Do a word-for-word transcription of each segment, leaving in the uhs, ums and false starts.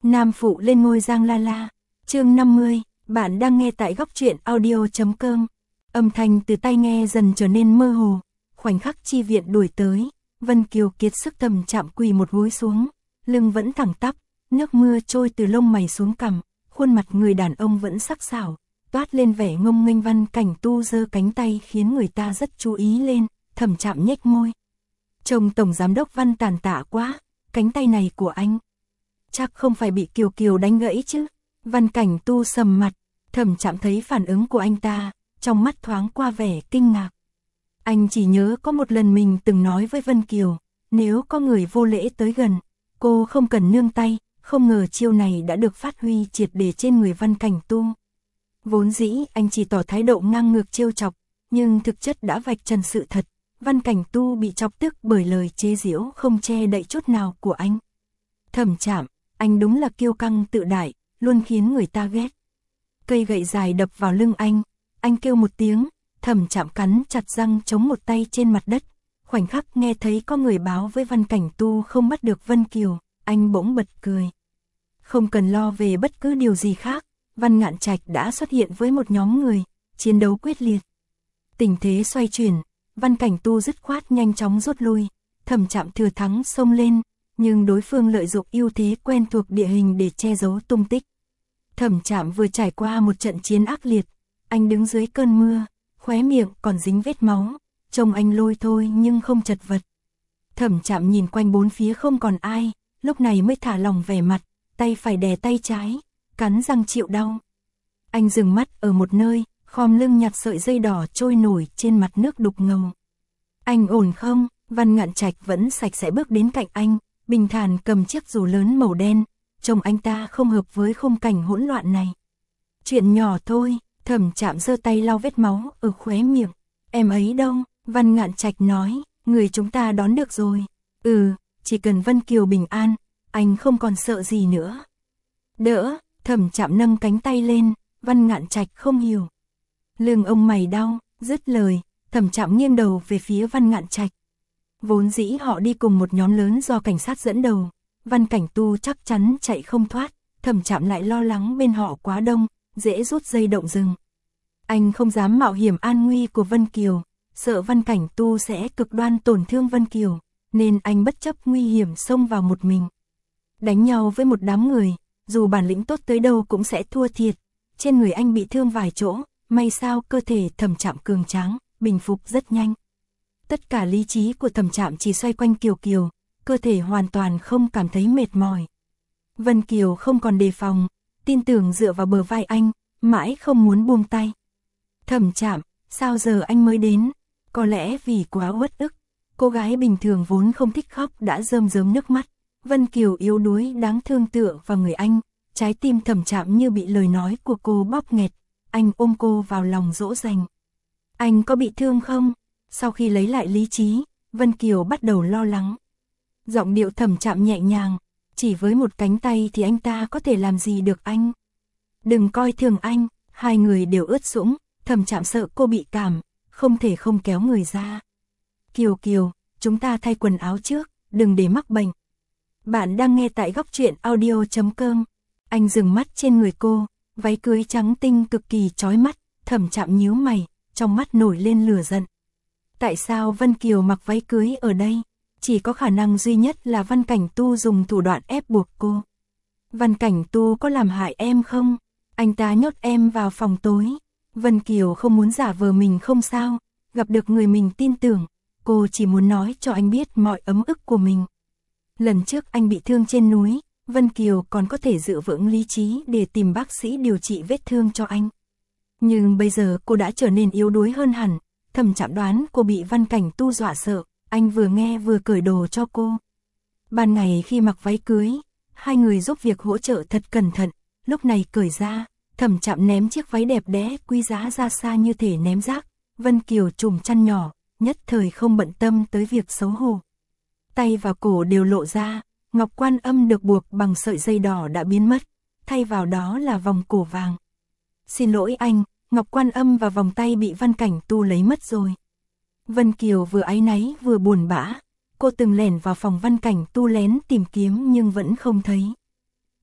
Nam phụ lên ngôi Giang La La. Chương năm mươi, bạn đang nghe tại góc truyện audio chấm com. Âm thanh từ tai nghe dần trở nên mơ hồ. Khoảnh khắc chi viện đuổi tới, Vân Kiều kiệt sức Thẩm Trạm quỳ một gối xuống, lưng vẫn thẳng tắp, nước mưa trôi từ lông mày xuống cằm, khuôn mặt người đàn ông vẫn sắc sảo, toát lên vẻ ngông nghênh. Văn Cảnh Tu giơ cánh tay khiến người ta rất chú ý lên. Thẩm Trạm nhếch môi. Trông tổng giám đốc Văn tàn tạ quá, cánh tay này của anh chắc không phải bị Kiều Kiều đánh gãy chứ? Văn Cảnh Tu sầm mặt. Thẩm Trạm thấy phản ứng của anh ta, trong mắt thoáng qua vẻ kinh ngạc. Anh chỉ nhớ có một lần mình từng nói với Vân Kiều, nếu có người vô lễ tới gần, cô không cần nương tay. Không ngờ chiêu này đã được phát huy triệt để trên người Văn Cảnh Tu. Vốn dĩ anh chỉ tỏ thái độ ngang ngược trêu chọc, nhưng thực chất đã vạch trần sự thật. Văn Cảnh Tu bị chọc tức bởi lời chế giễu không che đậy chút nào của anh. Thẩm Trạm, anh đúng là kiêu căng tự đại, luôn khiến người ta ghét. Cây gậy dài đập vào lưng anh, anh kêu một tiếng. Thẩm Trạm cắn chặt răng chống một tay trên mặt đất. Khoảnh khắc nghe thấy có người báo với Văn Cảnh Tu không bắt được Vân Kiều, anh bỗng bật cười. Không cần lo về bất cứ điều gì khác, Văn Ngạn Trạch đã xuất hiện với một nhóm người, chiến đấu quyết liệt. Tình thế xoay chuyển, Văn Cảnh Tu dứt khoát nhanh chóng rút lui. Thẩm Trạm thừa thắng xông lên, nhưng đối phương lợi dụng ưu thế quen thuộc địa hình để che giấu tung tích. Thẩm Trạm vừa trải qua một trận chiến ác liệt, anh đứng dưới cơn mưa, khóe miệng còn dính vết máu, trông anh lôi thôi nhưng không chật vật. Thẩm Trạm nhìn quanh bốn phía không còn ai, lúc này mới thả lỏng vẻ mặt, tay phải đè tay trái, cắn răng chịu đau. Anh dừng mắt ở một nơi, khom lưng nhặt sợi dây đỏ trôi nổi trên mặt nước đục ngầu. Anh ổn không? Văn Ngạn Trạch vẫn sạch sẽ bước đến cạnh anh, bình thản cầm chiếc dù lớn màu đen, trông anh ta không hợp với khung cảnh hỗn loạn này. Chuyện nhỏ thôi. Thẩm Trạm giơ tay lau vết máu ở khóe miệng. Em ấy đâu? Văn Ngạn Trạch nói, người chúng ta đón được rồi. Ừ, chỉ cần Vân Kiều bình an, anh không còn sợ gì nữa. Đỡ. Thẩm Trạm nâng cánh tay lên. Văn Ngạn Trạch không hiểu. Lưng ông mày đau. Dứt lời, Thẩm Trạm nghiêng đầu về phía Văn Ngạn Trạch. Vốn dĩ họ đi cùng một nhóm lớn do cảnh sát dẫn đầu, Văn Cảnh Tu chắc chắn chạy không thoát. Thẩm Trạm lại lo lắng bên họ quá đông, dễ rút dây động rừng. Anh không dám mạo hiểm an nguy của Vân Kiều, sợ Văn Cảnh Tu sẽ cực đoan tổn thương Vân Kiều, nên anh bất chấp nguy hiểm xông vào một mình. Đánh nhau với một đám người, dù bản lĩnh tốt tới đâu cũng sẽ thua thiệt. Trên người anh bị thương vài chỗ, may sao cơ thể Thẩm Trạm cường tráng, bình phục rất nhanh. Tất cả lý trí của Thẩm Trạm chỉ xoay quanh Kiều Kiều, cơ thể hoàn toàn không cảm thấy mệt mỏi. Vân Kiều không còn đề phòng, tin tưởng dựa vào bờ vai anh, mãi không muốn buông tay. Thẩm Trạm, sao giờ anh mới đến? Có lẽ vì quá uất ức, cô gái bình thường vốn không thích khóc đã rơm rớm nước mắt. Vân Kiều yếu đuối đáng thương tựa vào người anh, trái tim Thẩm Trạm như bị lời nói của cô bóp nghẹt. Anh ôm cô vào lòng dỗ dành. Anh có bị thương không? Sau khi lấy lại lý trí, Vân Kiều bắt đầu lo lắng. Giọng điệu Thẩm Trạm nhẹ nhàng, chỉ với một cánh tay thì anh ta có thể làm gì được anh? Đừng coi thường anh. Hai người đều ướt sũng, Thẩm Trạm sợ cô bị cảm, không thể không kéo người ra. Kiều Kiều, chúng ta thay quần áo trước, đừng để mắc bệnh. Bạn đang nghe tại góc truyện audio chấm com. Anh dừng mắt trên người cô, váy cưới trắng tinh cực kỳ chói mắt. Thẩm Trạm nhíu mày, trong mắt nổi lên lửa giận. Tại sao Vân Kiều mặc váy cưới ở đây? Chỉ có khả năng duy nhất là Văn Cảnh Tu dùng thủ đoạn ép buộc cô. Văn Cảnh Tu có làm hại em không? Anh ta nhốt em vào phòng tối. Vân Kiều không muốn giả vờ mình không sao, gặp được người mình tin tưởng, cô chỉ muốn nói cho anh biết mọi ấm ức của mình. Lần trước anh bị thương trên núi, Vân Kiều còn có thể giữ vững lý trí để tìm bác sĩ điều trị vết thương cho anh. Nhưng bây giờ cô đã trở nên yếu đuối hơn hẳn. Thẩm Trạm đoán cô bị Văn Cảnh Tu dọa sợ, anh vừa nghe vừa cởi đồ cho cô. Ban ngày khi mặc váy cưới, hai người giúp việc hỗ trợ thật cẩn thận, lúc này cởi ra, Thẩm Trạm ném chiếc váy đẹp đẽ quý giá ra xa như thể ném rác. Vân Kiều trùm chăn nhỏ, nhất thời không bận tâm tới việc xấu hổ. Tay và cổ đều lộ ra, ngọc quan âm được buộc bằng sợi dây đỏ đã biến mất, thay vào đó là vòng cổ vàng. Xin lỗi anh, ngọc quan âm và vòng tay bị Văn Cảnh Tu lấy mất rồi. Vân Kiều vừa áy náy vừa buồn bã, cô từng lẻn vào phòng Văn Cảnh Tu lén tìm kiếm nhưng vẫn không thấy.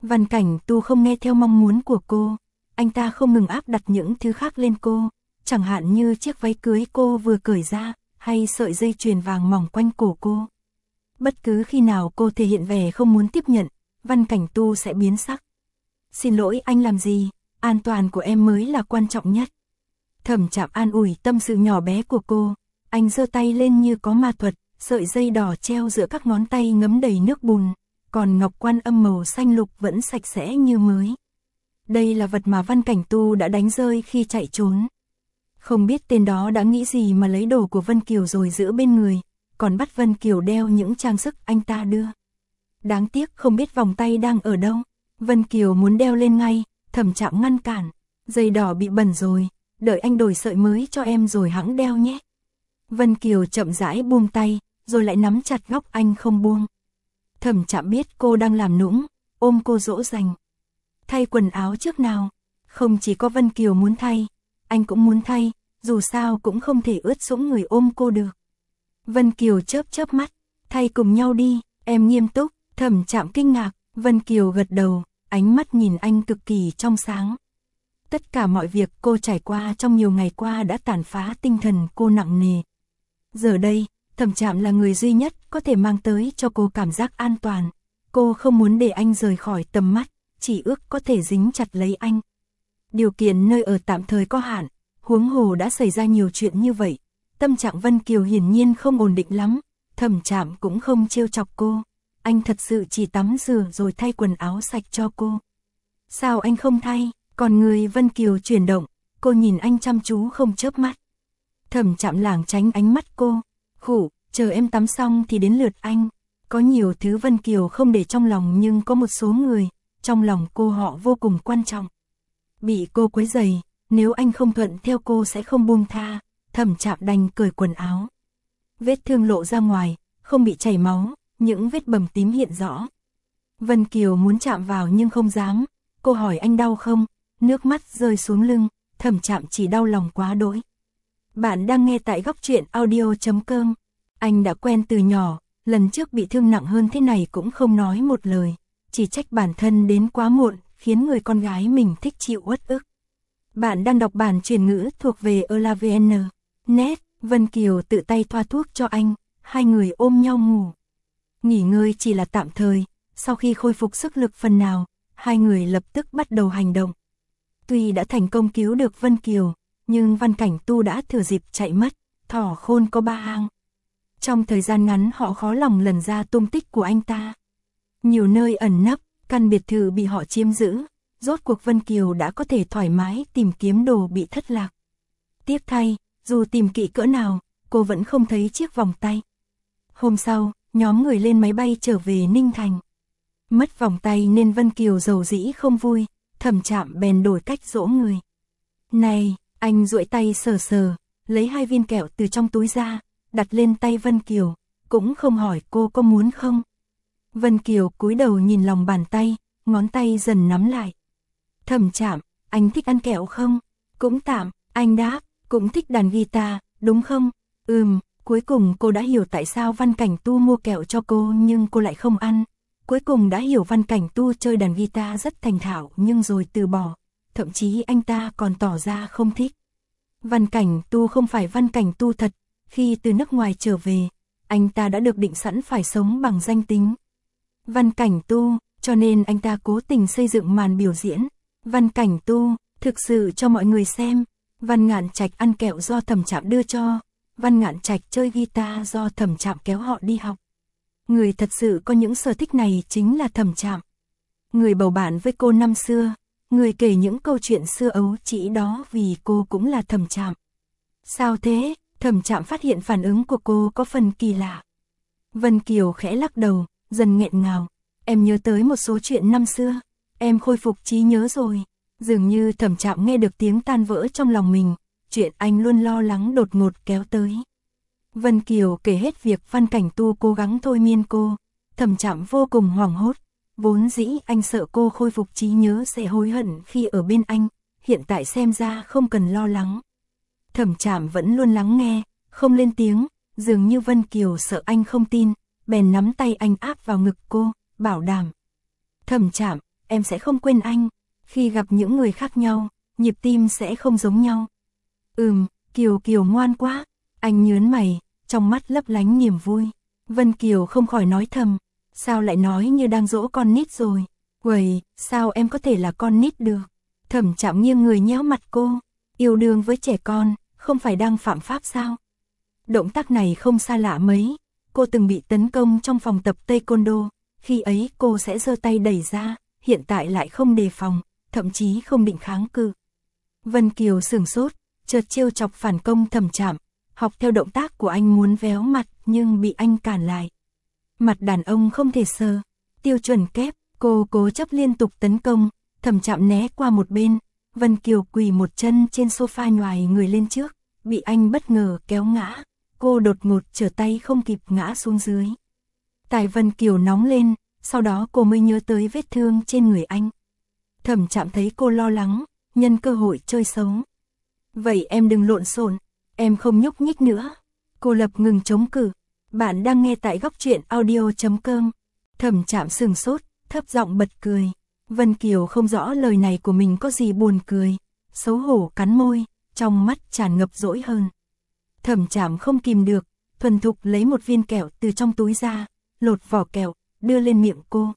Văn Cảnh Tu không nghe theo mong muốn của cô, anh ta không ngừng áp đặt những thứ khác lên cô, chẳng hạn như chiếc váy cưới cô vừa cởi ra, hay sợi dây chuyền vàng mỏng quanh cổ cô. Bất cứ khi nào cô thể hiện vẻ không muốn tiếp nhận, Văn Cảnh Tu sẽ biến sắc. Xin lỗi, anh làm gì, an toàn của em mới là quan trọng nhất. Thẩm Trạm an ủi tâm sự nhỏ bé của cô, anh giơ tay lên như có ma thuật, sợi dây đỏ treo giữa các ngón tay ngấm đầy nước bùn, còn ngọc quan âm màu xanh lục vẫn sạch sẽ như mới. Đây là vật mà Văn Cảnh Tu đã đánh rơi khi chạy trốn. Không biết tên đó đã nghĩ gì mà lấy đồ của Vân Kiều rồi giữ bên người, còn bắt Vân Kiều đeo những trang sức anh ta đưa. Đáng tiếc không biết vòng tay đang ở đâu. Vân Kiều muốn đeo lên ngay, Thẩm Trạm ngăn cản. Dây đỏ bị bẩn rồi, đợi anh đổi sợi mới cho em rồi hẵng đeo nhé. Vân Kiều chậm rãi buông tay, rồi lại nắm chặt góc anh không buông. Thẩm Trạm biết cô đang làm nũng, ôm cô dỗ dành. Thay quần áo trước nào. Không chỉ có Vân Kiều muốn thay, anh cũng muốn thay, dù sao cũng không thể ướt sũng người ôm cô được. Vân Kiều chớp chớp mắt, thay cùng nhau đi, em nghiêm túc. Thẩm Trạm kinh ngạc, Vân Kiều gật đầu, ánh mắt nhìn anh cực kỳ trong sáng. Tất cả mọi việc cô trải qua trong nhiều ngày qua đã tàn phá tinh thần cô nặng nề. Giờ đây, Thẩm Trạm là người duy nhất có thể mang tới cho cô cảm giác an toàn. Cô không muốn để anh rời khỏi tầm mắt, chỉ ước có thể dính chặt lấy anh. Điều kiện nơi ở tạm thời có hạn, huống hồ đã xảy ra nhiều chuyện như vậy. Tâm trạng Vân Kiều hiển nhiên không ổn định lắm, Thẩm Trạm cũng không trêu chọc cô. Anh thật sự chỉ tắm rửa rồi thay quần áo sạch cho cô. Sao anh không thay? Còn người Vân Kiều chuyển động, cô nhìn anh chăm chú không chớp mắt. Thẩm Trạm lảng tránh ánh mắt cô. Khủ, chờ em tắm xong thì đến lượt anh. Có nhiều thứ Vân Kiều không để trong lòng nhưng có một số người, trong lòng cô họ vô cùng quan trọng. Bị cô quấy rầy, nếu anh không thuận theo cô sẽ không buông tha. Thẩm Trạm đành cởi quần áo. Vết thương lộ ra ngoài, không bị chảy máu, những vết bầm tím hiện rõ. Vân Kiều muốn chạm vào nhưng không dám. Cô hỏi anh đau không? Nước mắt rơi xuống lưng, Thẩm Trạm chỉ đau lòng quá đỗi. Bạn đang nghe tại góc truyện audio chấm com. Anh đã quen từ nhỏ, lần trước bị thương nặng hơn thế này cũng không nói một lời, chỉ trách bản thân đến quá muộn, khiến người con gái mình thích chịu uất ức. Bạn đang đọc bản truyền ngữ thuộc về elavn chấm net. Vân Kiều tự tay thoa thuốc cho anh, hai người ôm nhau ngủ. Nghỉ ngơi chỉ là tạm thời, sau khi khôi phục sức lực phần nào, hai người lập tức bắt đầu hành động. Tuy đã thành công cứu được Vân Kiều, nhưng Văn Cảnh Tu đã thừa dịp chạy mất, thỏ khôn có ba hang. Trong thời gian ngắn họ khó lòng lần ra tung tích của anh ta. Nhiều nơi ẩn nấp, căn biệt thự bị họ chiếm giữ, rốt cuộc Vân Kiều đã có thể thoải mái tìm kiếm đồ bị thất lạc. Tiếc thay, dù tìm kỹ cỡ nào, cô vẫn không thấy chiếc vòng tay. Hôm sau, nhóm người lên máy bay trở về Ninh Thành. Mất vòng tay nên Vân Kiều rầu rĩ không vui, Thẩm Trạm bèn đổi cách dỗ người. Này, anh duỗi tay sờ sờ, lấy hai viên kẹo từ trong túi ra, đặt lên tay Vân Kiều, cũng không hỏi cô có muốn không. Vân Kiều cúi đầu nhìn lòng bàn tay, ngón tay dần nắm lại. Thẩm Trạm, anh thích ăn kẹo không? Cũng tạm, anh đáp, cũng thích đàn guitar, đúng không? Ừm, cuối cùng cô đã hiểu tại sao Văn Cảnh Tu mua kẹo cho cô nhưng cô lại không ăn. Cuối cùng đã hiểu Văn Cảnh Tu chơi đàn guitar rất thành thạo nhưng rồi từ bỏ, thậm chí anh ta còn tỏ ra không thích. Văn Cảnh Tu không phải Văn Cảnh Tu thật, khi từ nước ngoài trở về, anh ta đã được định sẵn phải sống bằng danh tính Văn Cảnh Tu, cho nên anh ta cố tình xây dựng màn biểu diễn Văn Cảnh Tu, thực sự cho mọi người xem. Văn Ngạn Trạch ăn kẹo do Thẩm Trạm đưa cho, Văn Ngạn Trạch chơi guitar do Thẩm Trạm kéo họ đi học. Người thật sự có những sở thích này chính là Thẩm Trạm. Người bầu bạn với cô năm xưa, người kể những câu chuyện xưa ấu chỉ đó vì cô cũng là Thẩm Trạm. Sao thế? Thẩm Trạm phát hiện phản ứng của cô có phần kỳ lạ. Vân Kiều khẽ lắc đầu, dần nghẹn ngào. Em nhớ tới một số chuyện năm xưa, em khôi phục trí nhớ rồi. Dường như Thẩm Trạm nghe được tiếng tan vỡ trong lòng mình, chuyện anh luôn lo lắng đột ngột kéo tới. Vân Kiều kể hết việc Văn Cảnh Tu cố gắng thôi miên cô, Thẩm Trạm vô cùng hoảng hốt, vốn dĩ anh sợ cô khôi phục trí nhớ sẽ hối hận khi ở bên anh, hiện tại xem ra không cần lo lắng. Thẩm Trạm vẫn luôn lắng nghe, không lên tiếng, dường như Vân Kiều sợ anh không tin, bèn nắm tay anh áp vào ngực cô, bảo đảm. Thẩm Trạm, em sẽ không quên anh. Khi gặp những người khác nhau, nhịp tim sẽ không giống nhau. Ừm, Kiều Kiều ngoan quá. Anh nhớn mày, trong mắt lấp lánh niềm vui. Vân Kiều không khỏi nói thầm, sao lại nói như đang dỗ con nít rồi. Uầy, sao em có thể là con nít được? Thẩm Trạm nghiêng người nhéo mặt cô, yêu đương với trẻ con, không phải đang phạm pháp sao? Động tác này không xa lạ mấy, cô từng bị tấn công trong phòng tập taekwondo, khi ấy cô sẽ giơ tay đẩy ra, hiện tại lại không đề phòng, thậm chí không định kháng cự. Vân Kiều sửng sốt, chợt trêu chọc phản công Thẩm Trạm, học theo động tác của anh muốn véo mặt nhưng bị anh cản lại. Mặt đàn ông không thể sờ, tiêu chuẩn kép, cô cố chấp liên tục tấn công, Thẩm Trạm né qua một bên, Vân Kiều quỳ một chân trên sofa nhoài người lên trước, bị anh bất ngờ kéo ngã, cô đột ngột trở tay không kịp ngã xuống dưới. Tai Vân Kiều nóng lên, sau đó cô mới nhớ tới vết thương trên người anh. Thẩm Trạm thấy cô lo lắng, nhân cơ hội chơi xấu. Vậy em đừng lộn xộn, em không nhúc nhích nữa. Cô lập ngừng chống cự. Bạn đang nghe tại góc truyện audio chấm com. Thẩm Trạm sừng sốt, thấp giọng bật cười. Vân Kiều không rõ lời này của mình có gì buồn cười, xấu hổ cắn môi, trong mắt tràn ngập dỗi hơn. Thẩm Trạm không kìm được, thuần thục lấy một viên kẹo từ trong túi ra, lột vỏ kẹo, đưa lên miệng cô.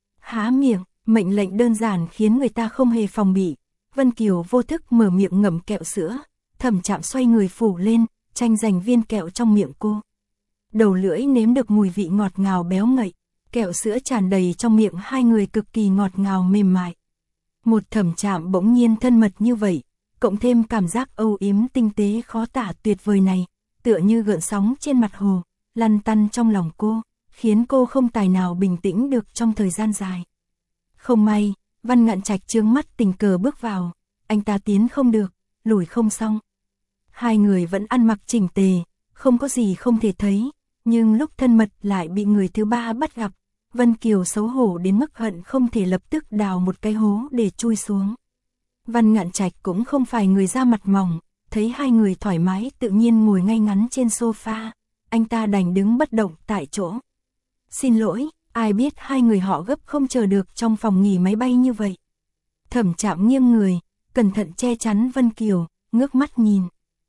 Há miệng, mệnh lệnh đơn giản khiến người ta không hề phòng bị. Vân Kiều vô thức mở miệng ngậm kẹo sữa, Thẩm Trạm xoay người phủ lên, tranh giành viên kẹo trong miệng cô. Đầu lưỡi nếm được mùi vị ngọt ngào béo ngậy, kẹo sữa tràn đầy trong miệng hai người cực kỳ ngọt ngào mềm mại. Một Thẩm Trạm bỗng nhiên thân mật như vậy, cộng thêm cảm giác âu yếm tinh tế khó tả tuyệt vời này, tựa như gợn sóng trên mặt hồ, lăn tăn trong lòng cô, khiến cô không tài nào bình tĩnh được trong thời gian dài. Không may, Văn Ngạn Trạch trướng mắt tình cờ bước vào, anh ta tiến không được, lùi không xong. Hai người vẫn ăn mặc chỉnh tề, không có gì không thể thấy, nhưng lúc thân mật lại bị người thứ ba bắt gặp. Vân Kiều xấu hổ đến mức hận không thể lập tức đào một cái hố để chui xuống. Văn Ngạn Trạch cũng không phải người da mặt mỏng, thấy hai người thoải mái tự nhiên ngồi ngay ngắn trên sofa, anh ta đành đứng bất động tại chỗ. Xin lỗi, ai biết hai người họ gấp không chờ được trong phòng nghỉ máy bay như vậy. Thẩm Trạm nghiêng người, cẩn thận che chắn Vân Kiều, ngước mắt nhìn.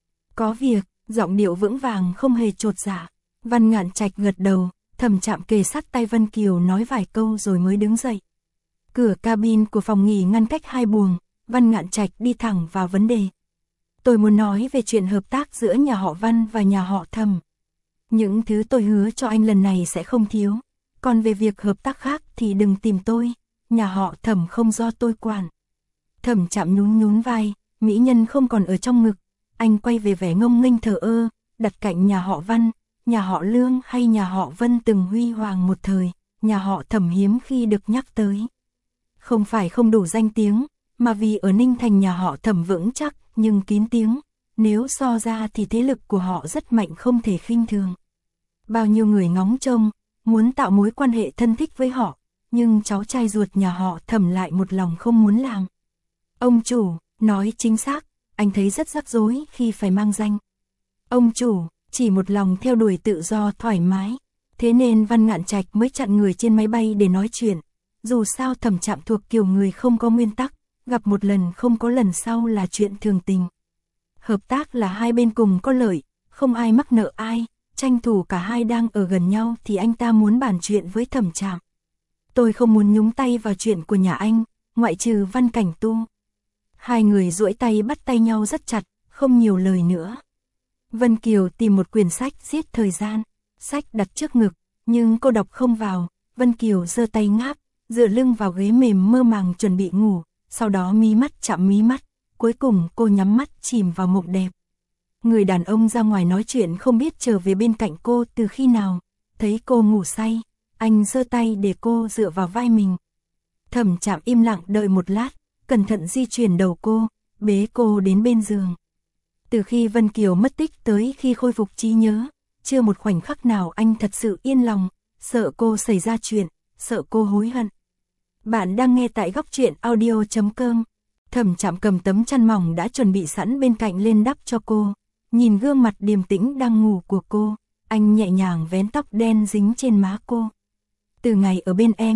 Có việc, giọng điệu vững vàng không hề chột dạ. Văn Ngạn Trạch gật đầu, Thẩm Trạm kề sát tay Vân Kiều nói vài câu rồi mới đứng dậy. Cửa cabin của phòng nghỉ ngăn cách hai buồng, Văn Ngạn Trạch đi thẳng vào vấn đề. Tôi muốn nói về chuyện hợp tác giữa nhà họ Văn và nhà họ Thẩm. Những thứ tôi hứa cho anh lần này sẽ không thiếu, còn về việc hợp tác khác thì đừng tìm tôi, nhà họ Thẩm không do tôi quản. Thẩm Trạm nhún nhún vai, mỹ nhân không còn ở trong ngực, anh quay về vẻ ngông nghênh thờ ơ, đặt cạnh nhà họ Văn, nhà họ Lương hay nhà họ Vân từng huy hoàng một thời, nhà họ Thẩm hiếm khi được nhắc tới. Không phải không đủ danh tiếng, mà vì ở Ninh Thành nhà họ Thẩm vững chắc nhưng kín tiếng, nếu so ra thì thế lực của họ rất mạnh không thể khinh thường. Bao nhiêu người ngóng trông, muốn tạo mối quan hệ thân thích với họ, nhưng cháu trai ruột nhà họ Thẩm lại một lòng không muốn làm. Ông chủ, nói chính xác, anh thấy rất rắc rối khi phải mang danh. Ông chủ, chỉ một lòng theo đuổi tự do thoải mái, thế nên Văn Ngạn Trạch mới chặn người trên máy bay để nói chuyện. Dù sao Thẩm Trạm thuộc kiểu người không có nguyên tắc, gặp một lần không có lần sau là chuyện thường tình. Hợp tác là hai bên cùng có lợi, không ai mắc nợ ai, tranh thủ cả hai đang ở gần nhau thì anh ta muốn bàn chuyện với Thẩm Trạm. Tôi không muốn nhúng tay vào chuyện của nhà anh, ngoại trừ Văn Cảnh Tu. Hai người duỗi tay bắt tay nhau rất chặt, không nhiều lời nữa. Vân Kiều tìm một quyển sách giết thời gian, sách đặt trước ngực, nhưng cô đọc không vào. Vân Kiều giơ tay ngáp, dựa lưng vào ghế mềm mơ màng chuẩn bị ngủ, sau đó mí mắt chạm mí mắt, cuối cùng cô nhắm mắt chìm vào mộng đẹp. Người đàn ông ra ngoài nói chuyện không biết trở về bên cạnh cô từ khi nào, thấy cô ngủ say, anh giơ tay để cô dựa vào vai mình. Thẩm Trạm im lặng đợi một lát, cẩn thận di chuyển đầu cô, bế cô đến bên giường. Từ khi Vân Kiều mất tích tới khi khôi phục trí nhớ, chưa một khoảnh khắc nào anh thật sự yên lòng, sợ cô xảy ra chuyện, sợ cô hối hận. Bạn đang nghe tại góc truyện audio chấm com. Thẩm Trạm cầm tấm chăn mỏng đã chuẩn bị sẵn bên cạnh lên đắp cho cô, nhìn gương mặt điềm tĩnh đang ngủ của cô, anh nhẹ nhàng vén tóc đen dính trên má cô. Từ ngày ở bên em,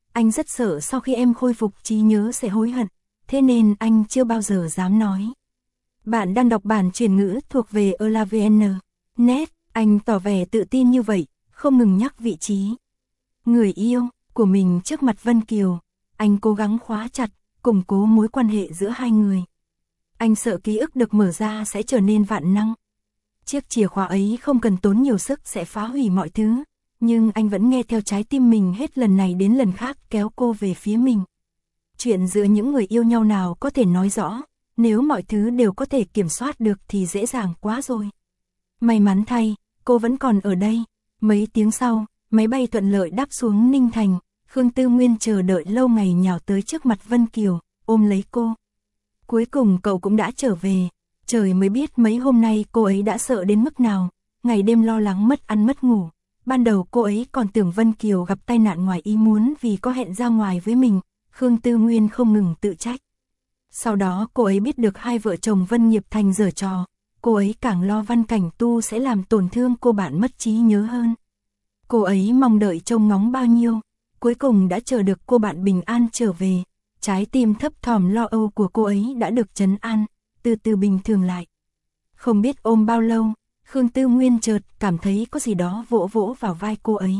anh rất sợ sau khi em khôi phục trí nhớ sẽ hối hận, thế nên anh chưa bao giờ dám nói. Bạn đang đọc bản chuyển ngữ thuộc về elavn chấm net, anh tỏ vẻ tự tin như vậy, không ngừng nhắc vị trí người yêu của mình trước mặt Vân Kiều. Anh cố gắng khóa chặt, củng cố mối quan hệ giữa hai người. Anh sợ ký ức được mở ra sẽ trở nên vạn năng. Chiếc chìa khóa ấy không cần tốn nhiều sức sẽ phá hủy mọi thứ, nhưng anh vẫn nghe theo trái tim mình hết lần này đến lần khác kéo cô về phía mình. Chuyện giữa những người yêu nhau nào có thể nói rõ, nếu mọi thứ đều có thể kiểm soát được thì dễ dàng quá rồi. May mắn thay, cô vẫn còn ở đây. Mấy tiếng sau, máy bay thuận lợi đáp xuống Ninh Thành. Khương Tư Nguyên chờ đợi lâu ngày nhào tới trước mặt Vân Kiều, ôm lấy cô. Cuối cùng cậu cũng đã trở về. Trời mới biết mấy hôm nay cô ấy đã sợ đến mức nào, ngày đêm lo lắng mất ăn mất ngủ. Ban đầu cô ấy còn tưởng Vân Kiều gặp tai nạn ngoài ý muốn vì có hẹn ra ngoài với mình. Khương Tư Nguyên không ngừng tự trách. Sau đó cô ấy biết được hai vợ chồng Vân Nghiệp Thành giở trò, cô ấy càng lo Văn Cảnh Tu sẽ làm tổn thương cô bạn mất trí nhớ hơn. Cô ấy mong đợi trông ngóng bao nhiêu, cuối cùng đã chờ được cô bạn bình an trở về. Trái tim thấp thỏm lo âu của cô ấy đã được trấn an, từ từ bình thường lại. Không biết ôm bao lâu, Khương Tư Nguyên chợt cảm thấy có gì đó vỗ vỗ vào vai cô ấy.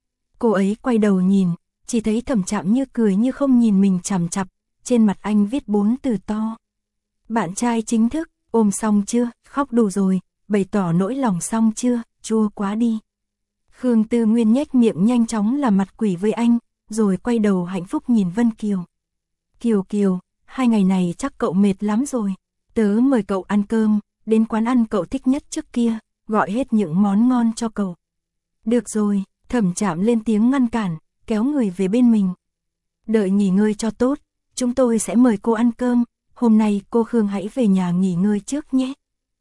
Cô ấy quay đầu nhìn, chỉ thấy Thẩm Trạm như cười như không nhìn mình chằm chằm, trên mặt anh viết bốn từ to. Bạn trai chính thức, ôm xong chưa, khóc đủ rồi, bày tỏ nỗi lòng xong chưa, chua quá đi. Khương Tư Nguyên nhếch miệng nhanh chóng làm mặt quỷ với anh, rồi quay đầu hạnh phúc nhìn Vân Kiều. Kiều Kiều, hai ngày này chắc cậu mệt lắm rồi, tớ mời cậu ăn cơm, đến quán ăn cậu thích nhất trước kia, gọi hết những món ngon cho cậu. Được rồi, Thẩm Trạm lên tiếng ngăn cản, kéo người về bên mình. Đợi nghỉ ngơi cho tốt, chúng tôi sẽ mời cô ăn cơm, hôm nay cô Khương hãy về nhà nghỉ ngơi trước nhé.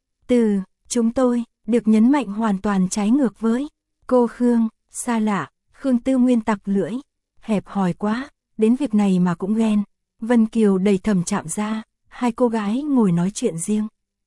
Từ, chúng tôi, được nhấn mạnh hoàn toàn trái ngược với cô Khương, xa lạ. Khương Tư Nguyên tặc lưỡi, hẹp hòi quá, đến việc này mà cũng ghen. Vân Kiều đẩy Thẩm Trạm ra, hai cô gái ngồi nói chuyện riêng.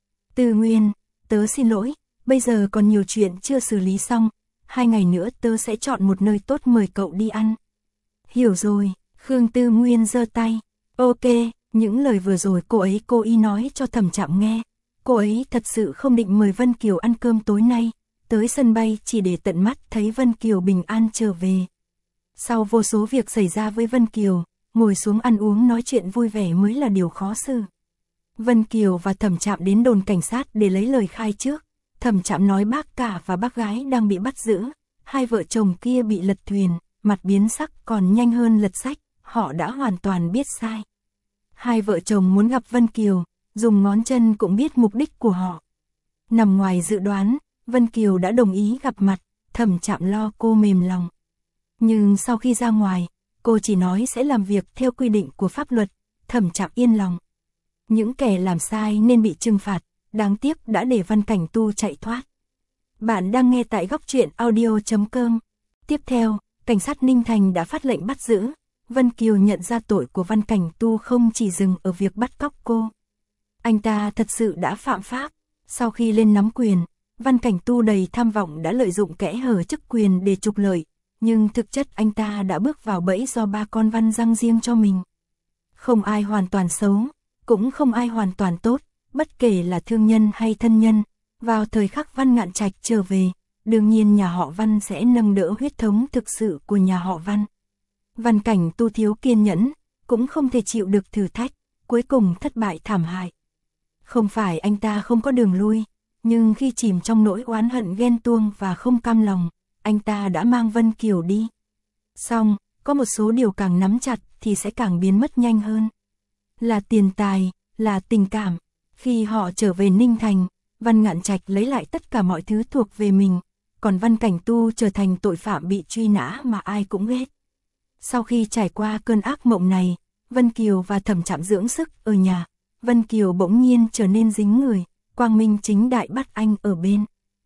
Tư Nguyên, tớ xin lỗi, bây giờ còn nhiều chuyện chưa xử lý xong, hai ngày nữa tớ sẽ chọn một nơi tốt mời cậu đi ăn. Hiểu rồi, Khương Tư Nguyên giơ tay. Ok, những lời vừa rồi cô ấy cố ý nói cho Thẩm Trạm nghe. Cô ấy thật sự không định mời Vân Kiều ăn cơm tối nay, tới sân bay chỉ để tận mắt thấy Vân Kiều bình an trở về. Sau vô số việc xảy ra với Vân Kiều, ngồi xuống ăn uống nói chuyện vui vẻ mới là điều khó xử. Vân Kiều và Thẩm Trạm đến đồn cảnh sát để lấy lời khai trước. Thẩm Trạm nói bác cả và bác gái đang bị bắt giữ, hai vợ chồng kia bị lật thuyền, mặt biến sắc còn nhanh hơn lật sách, họ đã hoàn toàn biết sai. Hai vợ chồng muốn gặp Vân Kiều, dùng ngón chân cũng biết mục đích của họ. Nằm ngoài dự đoán, Vân Kiều đã đồng ý gặp mặt, Thẩm Trạm lo cô mềm lòng. Nhưng sau khi ra ngoài, cô chỉ nói sẽ làm việc theo quy định của pháp luật, Thẩm Trạm yên lòng. Những kẻ làm sai nên bị trừng phạt, đáng tiếc đã để Văn Cảnh Tu chạy thoát. Bạn đang nghe tại góc truyện audio chấm com. Tiếp theo, cảnh sát Ninh Thành đã phát lệnh bắt giữ. Vân Kiều nhận ra tội của Văn Cảnh Tu không chỉ dừng ở việc bắt cóc cô. Anh ta thật sự đã phạm pháp. Sau khi lên nắm quyền, Văn Cảnh Tu đầy tham vọng đã lợi dụng kẽ hở chức quyền để trục lợi, nhưng thực chất anh ta đã bước vào bẫy do ba con Văn răng riêng cho mình. Không ai hoàn toàn xấu, cũng không ai hoàn toàn tốt, bất kể là thương nhân hay thân nhân. Vào thời khắc Văn Ngạn Trạch trở về, đương nhiên nhà họ Văn sẽ nâng đỡ huyết thống thực sự của nhà họ Văn. Văn Cảnh Tu thiếu kiên nhẫn, cũng không thể chịu được thử thách, cuối cùng thất bại thảm hại. Không phải anh ta không có đường lui, nhưng khi chìm trong nỗi oán hận ghen tuông và không cam lòng, anh ta đã mang Vân Kiều đi. Xong, có một số điều càng nắm chặt thì sẽ càng biến mất nhanh hơn. Là tiền tài, là tình cảm. Khi họ trở về Ninh Thành, Văn Ngạn Trạch lấy lại tất cả mọi thứ thuộc về mình, còn Văn Cảnh Tu trở thành tội phạm bị truy nã mà ai cũng ghét. Sau khi trải qua cơn ác mộng này, Vân Kiều và Thẩm Trạm dưỡng sức ở nhà. Vân Kiều bỗng nhiên trở nên dính người, quang minh chính đại bắt anh ở bên.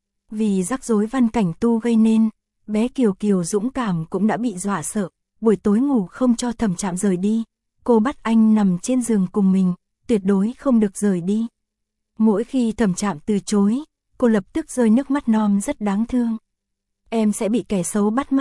Vì rắc rối Văn Cảnh Tu gây nên, bé Kiều Kiều dũng cảm cũng đã bị dọa sợ, buổi tối ngủ không cho Thẩm Trạm rời đi. Cô bắt anh nằm trên giường cùng mình, tuyệt đối không được rời đi. Mỗi khi Thẩm Trạm từ chối, cô lập tức rơi nước mắt non rất đáng thương. Em sẽ bị kẻ xấu bắt mất.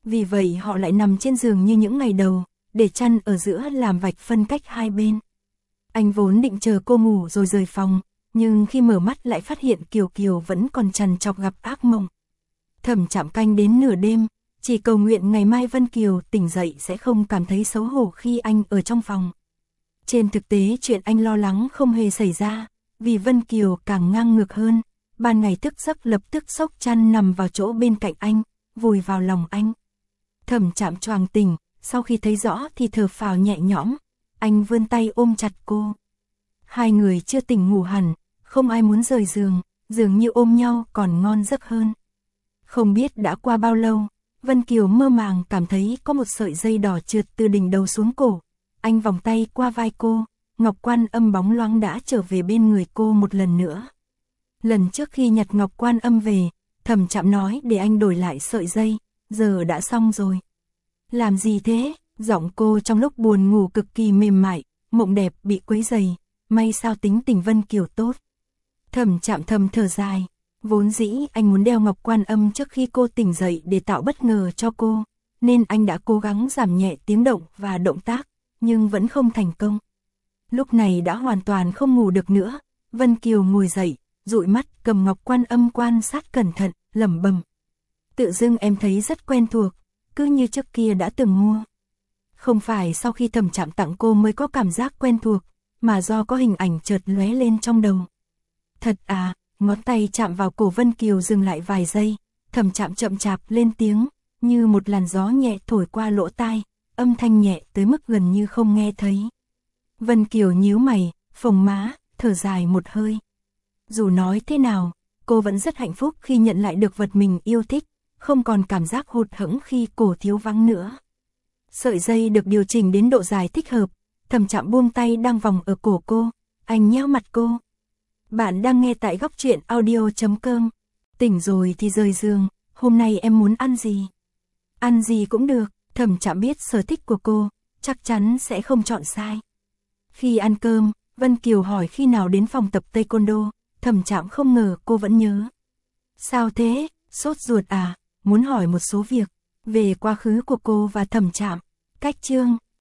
Vì vậy họ lại nằm trên giường như những ngày đầu, để chăn ở giữa làm vạch phân cách hai bên. Anh vốn định chờ cô ngủ rồi rời phòng, nhưng khi mở mắt lại phát hiện Kiều Kiều vẫn còn trằn trọc gặp ác mộng. Thẩm Trạm canh đến nửa đêm, chỉ cầu nguyện ngày mai Vân Kiều tỉnh dậy sẽ không cảm thấy xấu hổ khi anh ở trong phòng. Trên thực tế chuyện anh lo lắng không hề xảy ra, vì Vân Kiều càng ngang ngược hơn, ban ngày thức giấc lập tức xốc chăn nằm vào chỗ bên cạnh anh, vùi vào lòng anh. Thẩm Trạm choàng tỉnh, sau khi thấy rõ thì thở phào nhẹ nhõm, anh vươn tay ôm chặt cô. Hai người chưa tỉnh ngủ hẳn, không ai muốn rời giường, dường như ôm nhau còn ngon giấc hơn. Không biết đã qua bao lâu, Vân Kiều mơ màng cảm thấy có một sợi dây đỏ trượt từ đỉnh đầu xuống cổ. Anh vòng tay qua vai cô, ngọc quan âm bóng loáng đã trở về bên người cô một lần nữa. Lần trước khi nhặt ngọc quan âm về, Thẩm Trạm nói để anh đổi lại sợi dây, giờ đã xong rồi. Làm gì thế? Giọng cô trong lúc buồn ngủ cực kỳ mềm mại, mộng đẹp bị quấy rầy, may sao tính tình Vân Kiều tốt. Thẩm Trạm thầm thở dài, vốn dĩ anh muốn đeo ngọc quan âm trước khi cô tỉnh dậy để tạo bất ngờ cho cô, nên anh đã cố gắng giảm nhẹ tiếng động và động tác, nhưng vẫn không thành công. Lúc này đã hoàn toàn không ngủ được nữa, Vân Kiều ngồi dậy, dụi mắt cầm ngọc quan âm quan sát cẩn thận, lẩm bẩm. Tự dưng em thấy rất quen thuộc, cứ như trước kia đã từng mua. Không phải sau khi Thẩm Trạm tặng cô mới có cảm giác quen thuộc, mà do có hình ảnh chợt lóe lên trong đầu. Thật à, ngón tay chạm vào cổ Vân Kiều dừng lại vài giây, Thẩm Trạm chậm chạp lên tiếng, như một làn gió nhẹ thổi qua lỗ tai, âm thanh nhẹ tới mức gần như không nghe thấy. Vân Kiều nhíu mày, phồng má, thở dài một hơi. Dù nói thế nào, cô vẫn rất hạnh phúc khi nhận lại được vật mình yêu thích, không còn cảm giác hụt hẫng khi cổ thiếu vắng nữa. Sợi dây được điều chỉnh đến độ dài thích hợp, Thẩm Trạm buông tay đang vòng ở cổ cô, anh nheo mặt cô. Bạn đang nghe tại góc truyện audio chấm com. Tỉnh rồi thì rời giường, hôm nay em muốn ăn gì? Ăn gì cũng được, Thẩm Trạm biết sở thích của cô, chắc chắn sẽ không chọn sai. Khi ăn cơm, Vân Kiều hỏi khi nào đến phòng tập taekwondo, Thẩm Trạm không ngờ cô vẫn nhớ. Sao thế, sốt ruột à, muốn hỏi một số việc về quá khứ của cô và Thẩm Trạm. Cách chương